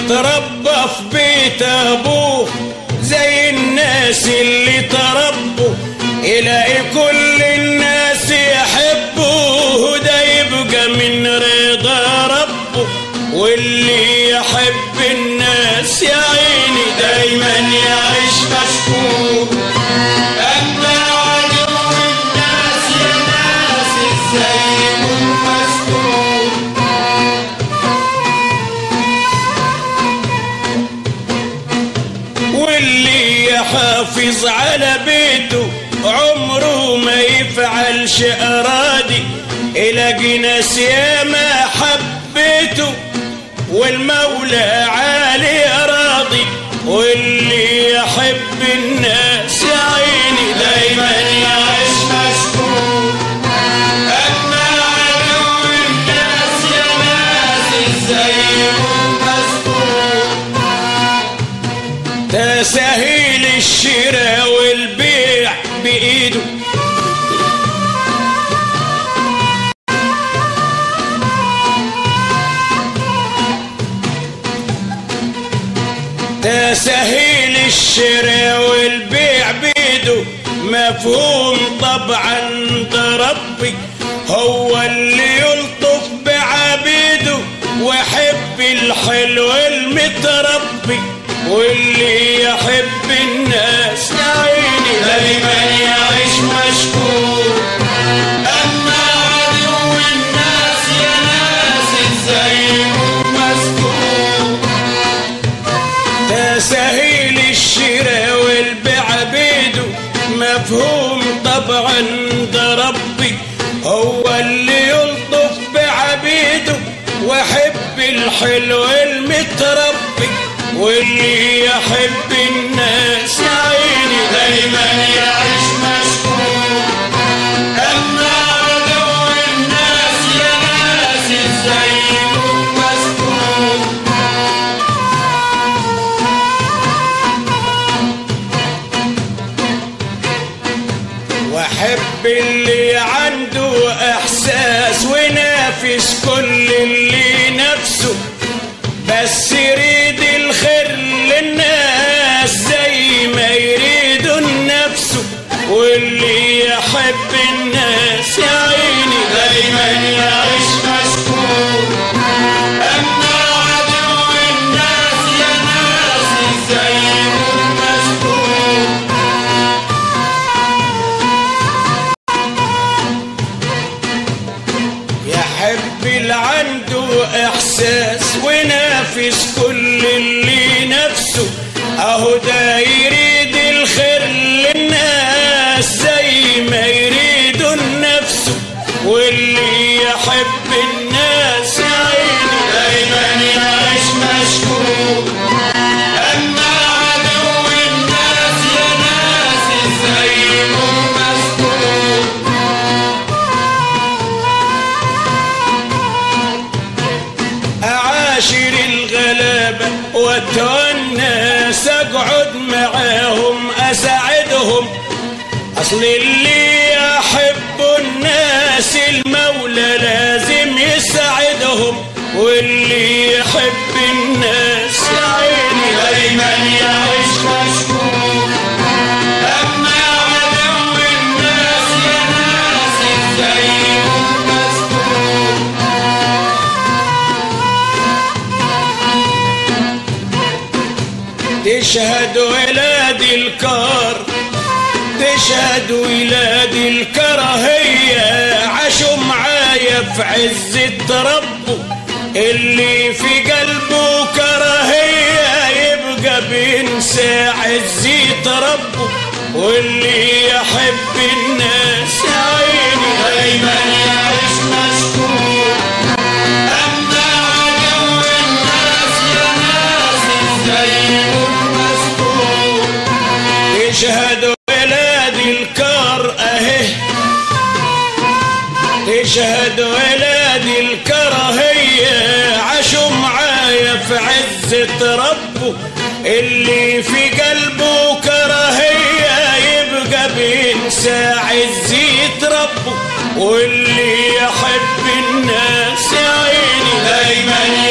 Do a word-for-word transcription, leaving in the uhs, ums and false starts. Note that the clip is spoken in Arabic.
تربى في بيت ابوه زي الناس اللي تربوا، يلاقي كل الناس يحبوه، ده يبقى من رضا ربه. واللي يحب الناس يا عيني دايما يعيش مشكور. اما عدو الناس يا ناس ازاي يكون مستور. واللي يحافظ على بيته عمره ما يفعلش ارادي، يلاقي ناس ياما حبيته والمولى عالي راضي. واللي يحب الناس يا عيني دايما يعيش مشكور. اما عدو الناس يا ناس ازاي يكون مستور. تسهيل الشراء والبيع بايده، تسهيل الشراء والبيع بيده مفهوم طبعا ده ربي، هو اللي يلطف بعبيده ويحب الحلو المتربي. واللي يحب الناس يا عيني دايما يعيش مشكور. اما عدو الناس يا ناس ازاي يكون مستور. تسهيل الشراء والبيع بيده مفهوم طبعا ده ربي، هو اللي يلطف بعبيده ويحب الحلو المتربي. واللي يحب الناس يا عيني دايما يعيش مشكور. اما عدو الناس يا ناس ازاي يكون مستور. واحب اللي عنده احساس ونافس كل اللي نفسه، بس يريد الخير للناس زي ما يريد نفسه. واللي يحب الناس يا عيني دايما يعيش مشكور. اما عدو الناس يا ناس ازاي يكون مستور. يحب اللي عنده احساس ونافس كل اللي نفسه، اهو ده يريد الخير للناس زي ما يريد نفسه. واللي يحب الناس يا عيني دايما يعيش مشكور. اما عدو الناس يا ناس ازاي يكون مستور. اعاشر الغلابة واتونس، اقعد معاهم اساعدهم، اصل اللي يحب الناس المولى لازم يساعدهم. واللي يحب الناس يا عيني دايما يعيش مشكور. اما عدو الناس يا ناس ازاي يكون مستور. تشهد ولاد الكار، تشهد ولاد الكراهية، عاشوا معايا في عزة ربه. اللي في قلبه كراهية يبقى بينسى عزة ربه. واللي يحب الناس يا عيني دايما يعيش مشكور. اما عدو الناس يا ناس ازاي يكون مستور. تشهد ولاد الكار اهي، تشهد ولاد الكراهية، عاشوا معايا في عزة ربه. اللي في قلبه كراهية يبقى بينسى عزة ربه. واللي يحب الناس يا عيني دايما